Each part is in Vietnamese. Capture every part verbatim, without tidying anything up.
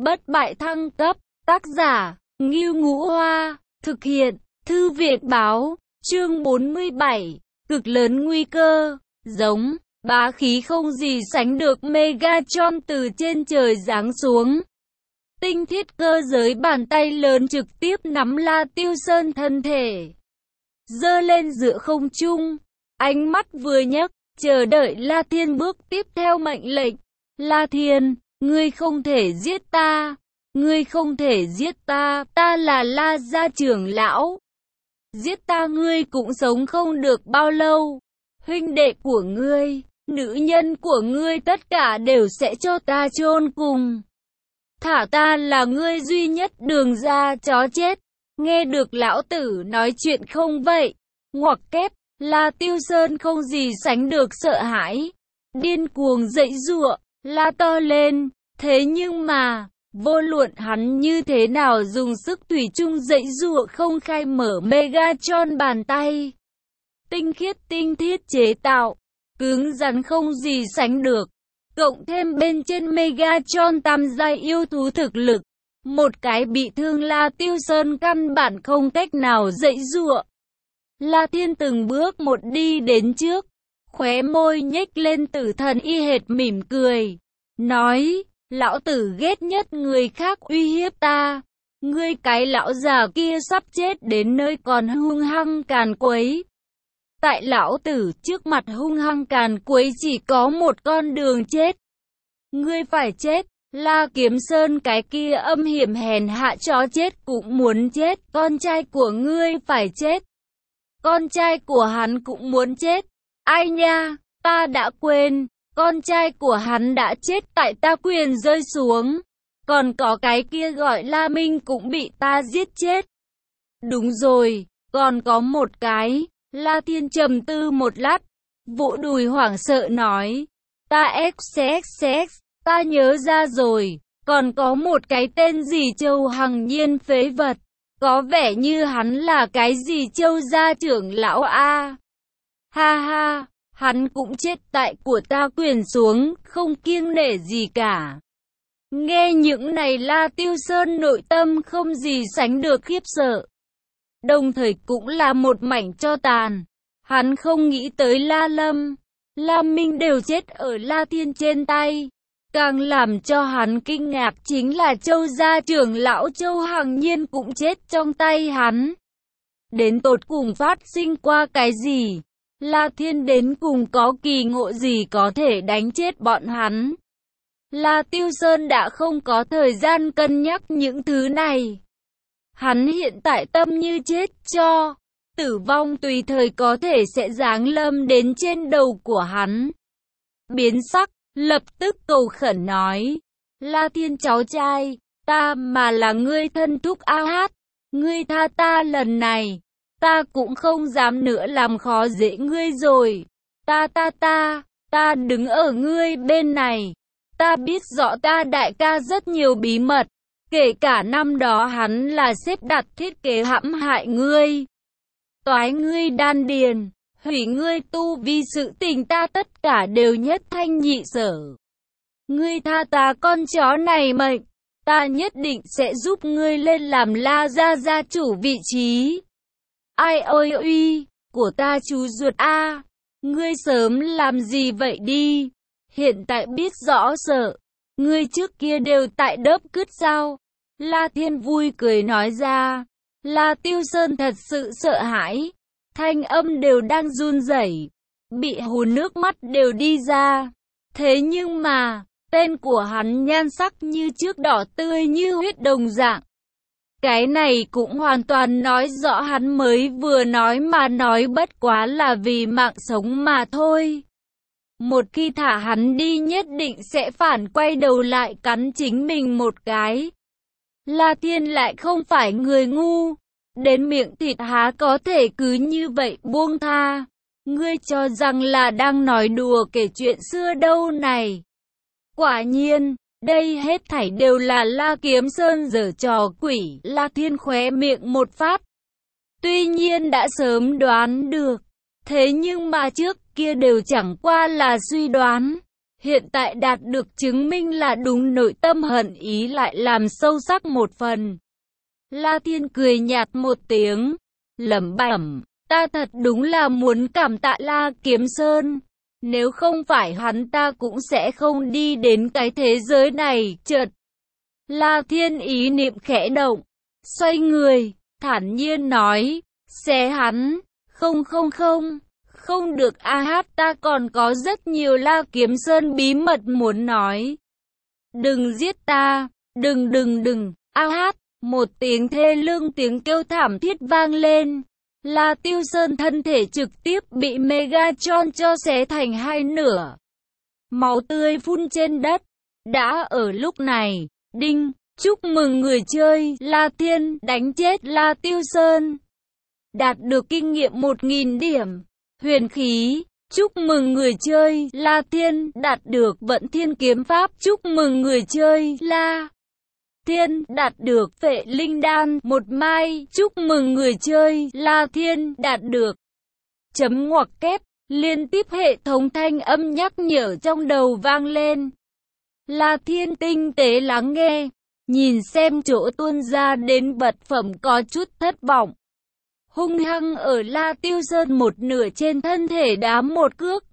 bất bại thăng cấp, tác giả, Ngưu Ngũ Hoa, thực hiện, Thư viện báo, chương bốn mươi bảy, cực lớn nguy cơ, giống, bá khí không gì sánh được Megatron từ trên trời giáng xuống. Tinh thiết cơ giới bàn tay lớn trực tiếp nắm La Tiêu Sơn thân thể, giơ lên giữa không trung, ánh mắt vừa nhấc, chờ đợi La Thiên bước tiếp theo mệnh lệnh. La Thiên, ngươi không thể giết ta, ngươi không thể giết ta, ta là La gia trưởng lão. Giết ta ngươi cũng sống không được bao lâu. Huynh đệ của ngươi, nữ nhân của ngươi tất cả đều sẽ cho ta chôn cùng. Thả ta là ngươi duy nhất đường ra, chó chết. Nghe được lão tử nói chuyện không vậy? Ngoặc kép, La Tiêu Sơn không gì sánh được sợ hãi, điên cuồng dãy giụa, la to lên. Thế nhưng mà, vô luận hắn như thế nào dùng sức thủy chung dãy giụa không khai mở Megatron bàn tay. Tinh khiết tinh thiết chế tạo, cứng rắn không gì sánh được. Cộng thêm bên trên Megatron tam giai yêu thú thực lực, một cái bị thương La Tiêu Sơn căn bản không cách nào dãy giụa. La Thiên từng bước một đi đến trước, khóe môi nhếch lên tử thần y hệt mỉm cười, nói, lão tử ghét nhất người khác uy hiếp ta, ngươi cái lão già kia sắp chết đến nơi còn hung hăng càn quấy. Tại lão tử trước mặt hung hăng càn quấy chỉ có một con đường chết. Ngươi phải chết, La Kiếm Sơn cái kia âm hiểm hèn hạ chó chết cũng muốn chết, con trai của ngươi phải chết. Con trai của hắn cũng muốn chết. Ai nha, ta đã quên, con trai của hắn đã chết tại ta quyền rơi xuống. Còn có cái kia gọi La Minh cũng bị ta giết chết. Đúng rồi, còn có một cái. La Thiên trầm tư một lát, vỗ đùi hoảng sợ nói, ta xxx, ta nhớ ra rồi, còn có một cái tên gì Châu Hằng Nhiên phế vật. Có vẻ như hắn là cái gì Châu gia trưởng lão a. Ha ha, hắn cũng chết tại của ta quyền xuống, không kiêng nể gì cả. Nghe những này La Tiêu Sơn nội tâm không gì sánh được khiếp sợ. Đồng thời cũng là một mảnh tro tàn. Hắn không nghĩ tới La Lâm, La Minh đều chết ở La Thiên trên tay. Càng làm cho hắn kinh ngạc chính là Châu gia trưởng lão Châu Hằng Nhiên cũng chết trong tay hắn. Đến tột cùng phát sinh qua cái gì? La Thiên đến cùng có kỳ ngộ gì có thể đánh chết bọn hắn? La Tiêu Sơn đã không có thời gian cân nhắc những thứ này. Hắn hiện tại tâm như chết cho, tử vong tùy thời có thể sẽ giáng lâm đến trên đầu của hắn. Biến sắc, lập tức cầu khẩn nói, La Thiên cháu trai, ta mà là ngươi thân thúc A Hát, ngươi tha ta lần này, ta cũng không dám nữa làm khó dễ ngươi rồi. Ta ta ta, ta đứng ở ngươi bên này, ta biết rõ ta đại ca rất nhiều bí mật. Kể cả năm đó hắn là xếp đặt thiết kế hãm hại ngươi, toái ngươi đan điền, hủy ngươi tu vi sự tình ta tất cả đều nhất thanh nhị sở. Ngươi tha ta con chó này mệnh, ta nhất định sẽ giúp ngươi lên làm La gia gia chủ vị trí. Ai ôi uy, của ta chú ruột a, ngươi sớm làm gì vậy đi, hiện tại biết rõ sợ, ngươi trước kia đều tại đớp cứt sao? La Thiên vui cười nói ra. La Tiêu Sơn thật sự sợ hãi, thanh âm đều đang run rẩy, bị hùn nước mắt đều đi ra. Thế nhưng mà, tên của hắn nhan sắc như trước đỏ tươi như huyết đồng dạng. Cái này cũng hoàn toàn nói rõ hắn mới vừa nói mà nói bất quá là vì mạng sống mà thôi. Một khi thả hắn đi nhất định sẽ phản quay đầu lại cắn chính mình một cái. La Thiên lại không phải người ngu, đến miệng thịt há có thể cứ như vậy buông tha. Ngươi cho rằng là đang nói đùa kể chuyện xưa đâu này. Quả nhiên, đây hết thảy đều là La Kiếm Sơn giở trò quỷ. La Thiên khóe miệng một phát. Tuy nhiên đã sớm đoán được, thế nhưng mà trước kia đều chẳng qua là suy đoán. Hiện tại đạt được chứng minh là đúng, nội tâm hận ý lại làm sâu sắc một phần. La Thiên cười nhạt một tiếng, lẩm bẩm, ta thật đúng là muốn cảm tạ La Kiếm Sơn. Nếu không phải hắn ta cũng sẽ không đi đến cái thế giới này. Chợt, La Thiên ý niệm khẽ động, xoay người, thản nhiên nói, xé hắn, không không không, không được a hát, ta còn có rất nhiều La Kiếm Sơn bí mật muốn nói. Đừng giết ta, đừng đừng đừng, a hát, một tiếng thê lương tiếng kêu thảm thiết vang lên. La Tiêu Sơn thân thể trực tiếp bị Megatron cho xé thành hai nửa. Máu tươi phun trên đất. Đã ở lúc này, đinh, chúc mừng người chơi, La Thiên đánh chết La Tiêu Sơn. Đạt được kinh nghiệm một nghìn điểm. Huyền khí, chúc mừng người chơi, La Thiên đạt được vận thiên kiếm pháp. Chúc mừng người chơi, La Thiên đạt được phệ linh đan một mai. Chúc mừng người chơi, La Thiên đạt được chấm ngoặc kép. Liên tiếp hệ thống thanh âm nhắc nhở trong đầu vang lên. La Thiên tinh tế lắng nghe, nhìn xem chỗ tuôn ra đến vật phẩm có chút thất vọng. Hung hăng ở La Tiêu Sơn một nửa trên thân thể đá một cước.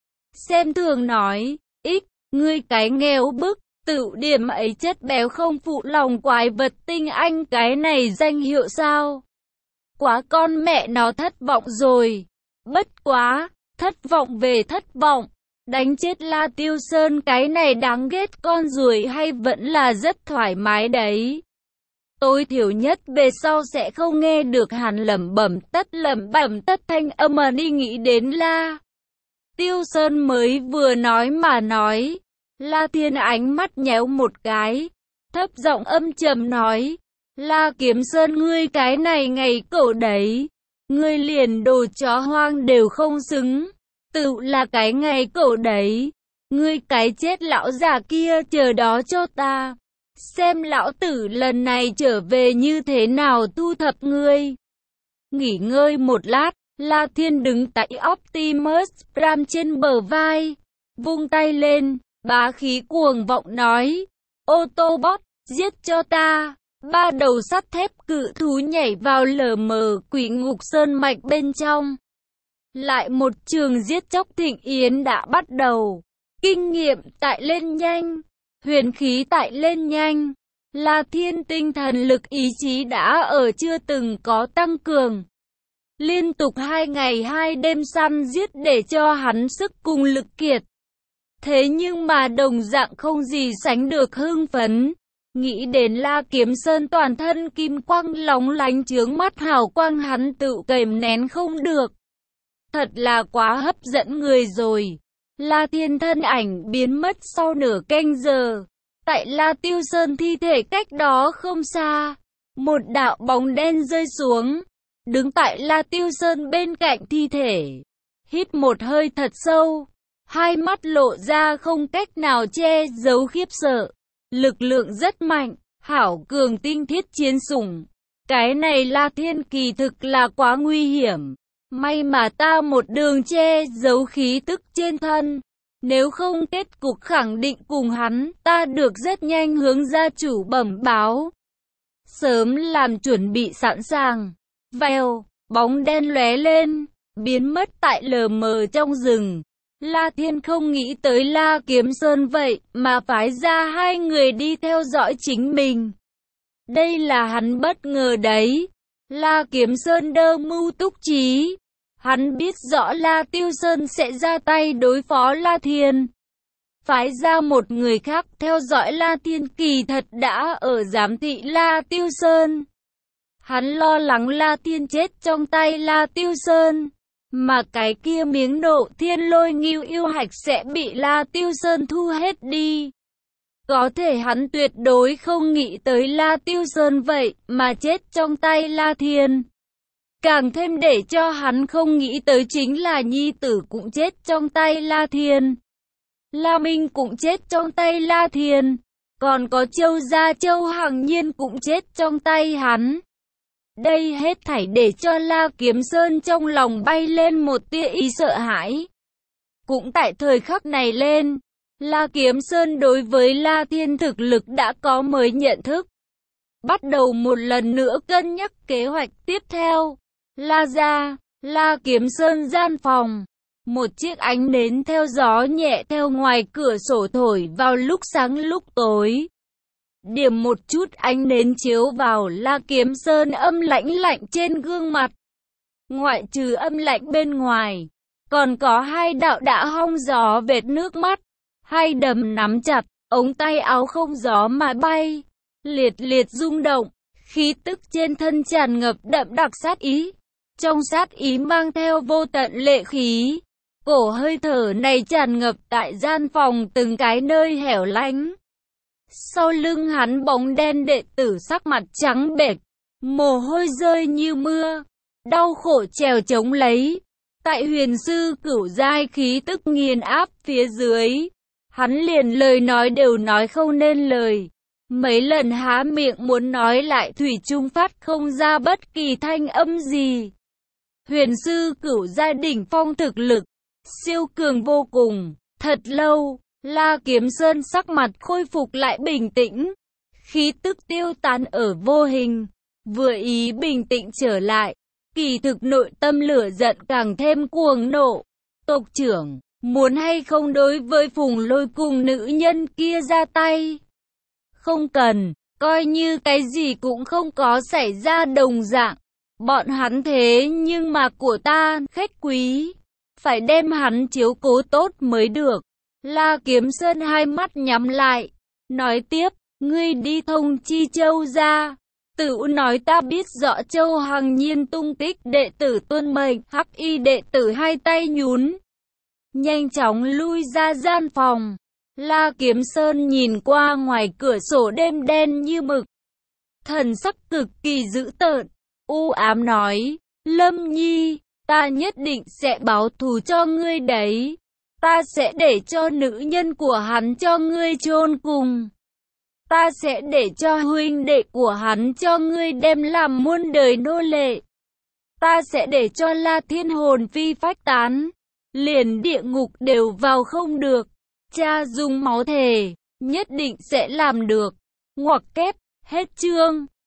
Xem thường nói, ích, ngươi cái nghèo bức, tự điểm ấy chất béo không phụ lòng quái vật tinh anh, cái này danh hiệu sao? Quá con mẹ nó thất vọng rồi. Bất quá, thất vọng về thất vọng. Đánh chết La Tiêu Sơn cái này đáng ghét con ruồi hay vẫn là rất thoải mái đấy. Tối thiểu nhất về sau sẽ không nghe được hắn lẩm bẩm tất lẩm bẩm tất thanh âm mà đi nghĩ đến La Tiêu Sơn mới vừa nói mà nói. La Thiên ánh mắt nhéo một cái, thấp giọng âm trầm nói, La Kiếm Sơn ngươi cái này ngày cậu đấy, ngươi liền đồ chó hoang đều không xứng, tự là cái ngày cậu đấy, ngươi cái chết lão già kia chờ đó cho ta, xem lão tử lần này trở về như thế nào thu thập ngươi. Nghỉ ngơi một lát, La Thiên đứng tại Optimus Prime trên bờ vai, vung tay lên, bá khí cuồng vọng nói, Autobot, giết cho ta. Ba đầu sắt thép cự thú nhảy vào lờ mờ quỷ ngục sơn mạch bên trong. Lại một trường giết chóc thịnh yến đã bắt đầu. Kinh nghiệm tại lên nhanh, huyền khí tại lên nhanh. La Thiên tinh thần lực ý chí đã ở chưa từng có tăng cường. Liên tục hai ngày hai đêm săn giết để cho hắn sức cùng lực kiệt. Thế nhưng mà đồng dạng không gì sánh được hưng phấn. Nghĩ đến La Kiếm Sơn toàn thân kim quang lóng lánh chướng mắt hào quang, hắn tự kềm nén không được. Thật là quá hấp dẫn người rồi. La Thiên thân ảnh biến mất sau nửa canh giờ. Tại La Tiêu Sơn thi thể cách đó không xa, một đạo bóng đen rơi xuống, đứng tại La Tiêu Sơn bên cạnh thi thể. Hít một hơi thật sâu, hai mắt lộ ra không cách nào che giấu khiếp sợ. Lực lượng rất mạnh, hảo cường tinh thiết chiến sủng. Cái này La Thiên kỳ thực là quá nguy hiểm. May mà ta một đường che giấu khí tức trên thân. Nếu không kết cục khẳng định cùng hắn, ta được rất nhanh hướng gia chủ bẩm báo. Sớm làm chuẩn bị sẵn sàng. Vèo, bóng đen lóe lên, biến mất tại lờ mờ trong rừng. La Thiên không nghĩ tới La Kiếm Sơn vậy mà phái ra hai người đi theo dõi chính mình. Đây là hắn bất ngờ đấy. La Kiếm Sơn đơ mưu túc trí. Hắn biết rõ La Tiêu Sơn sẽ ra tay đối phó La Thiên. Phái ra một người khác theo dõi La Thiên kỳ thật đã ở giám thị La Tiêu Sơn. Hắn lo lắng La Thiên chết trong tay La Tiêu Sơn. Mà cái kia miếng nộ thiên lôi nghiêu yêu hạch sẽ bị La Tiêu Sơn thu hết đi. Có thể hắn tuyệt đối không nghĩ tới La Tiêu Sơn vậy mà chết trong tay La Thiên. Càng thêm để cho hắn không nghĩ tới chính là nhi tử cũng chết trong tay La Thiên. La Minh cũng chết trong tay La Thiên. Còn có Châu Gia Châu Hằng Nhiên cũng chết trong tay hắn. Đây hết thảy để cho La Kiếm Sơn trong lòng bay lên một tia ý sợ hãi. Cũng tại thời khắc này lên, La Kiếm Sơn đối với La Thiên thực lực đã có mới nhận thức. Bắt đầu một lần nữa cân nhắc kế hoạch tiếp theo. La gia, La Kiếm Sơn gian phòng. Một chiếc ánh nến theo gió nhẹ theo ngoài cửa sổ thổi vào lúc sáng lúc tối. Điểm một chút ánh nến chiếu vào La Kiếm Sơn âm lãnh lạnh trên gương mặt. Ngoại trừ âm lạnh bên ngoài, còn có hai đạo đã hong gió vệt nước mắt. Hai đấm nắm chặt, ống tay áo không gió mà bay. Liệt liệt rung động, khí tức trên thân tràn ngập đậm đặc sát ý. Trong sát ý mang theo vô tận lệ khí. Cổ hơi thở này tràn ngập tại gian phòng từng cái nơi hẻo lánh. Sau lưng hắn bóng đen đệ tử sắc mặt trắng bệch, mồ hôi rơi như mưa, đau khổ trèo chống lấy. Tại huyền sư cửu giai khí tức nghiền áp phía dưới, hắn liền lời nói đều nói không nên lời. Mấy lần há miệng muốn nói lại thủy chung phát không ra bất kỳ thanh âm gì. Huyền sư cửu giai đỉnh phong thực lực, siêu cường vô cùng. Thật lâu, La Kiếm Sơn sắc mặt khôi phục lại bình tĩnh. Khí tức tiêu tán ở vô hình, vừa ý bình tĩnh trở lại. Kỳ thực nội tâm lửa giận càng thêm cuồng nộ. Tộc trưởng, muốn hay không đối với Phùng Lôi cùng nữ nhân kia ra tay? Không cần, coi như cái gì cũng không có xảy ra đồng dạng. Bọn hắn thế nhưng mà của ta, khách quý. Phải đem hắn chiếu cố tốt mới được. La Kiếm Sơn hai mắt nhắm lại. Nói tiếp, ngươi đi thông chi Châu ra. Tự nói ta biết rõ Châu Hằng Nhiên tung tích, đệ tử tuân mệnh, hắc y đệ tử hai tay nhún. Nhanh chóng lui ra gian phòng. La Kiếm Sơn nhìn qua ngoài cửa sổ đêm đen như mực. Thần sắc cực kỳ dữ tợn, u ám nói, Lâm Nhi, ta nhất định sẽ báo thù cho ngươi đấy. Ta sẽ để cho nữ nhân của hắn cho ngươi chôn cùng. Ta sẽ để cho huynh đệ của hắn cho ngươi đem làm muôn đời nô lệ. Ta sẽ để cho La Thiên hồn phi phách tán, liền địa ngục đều vào không được. Cha dùng máu thề, nhất định sẽ làm được. Ngoặc kép, hết chương.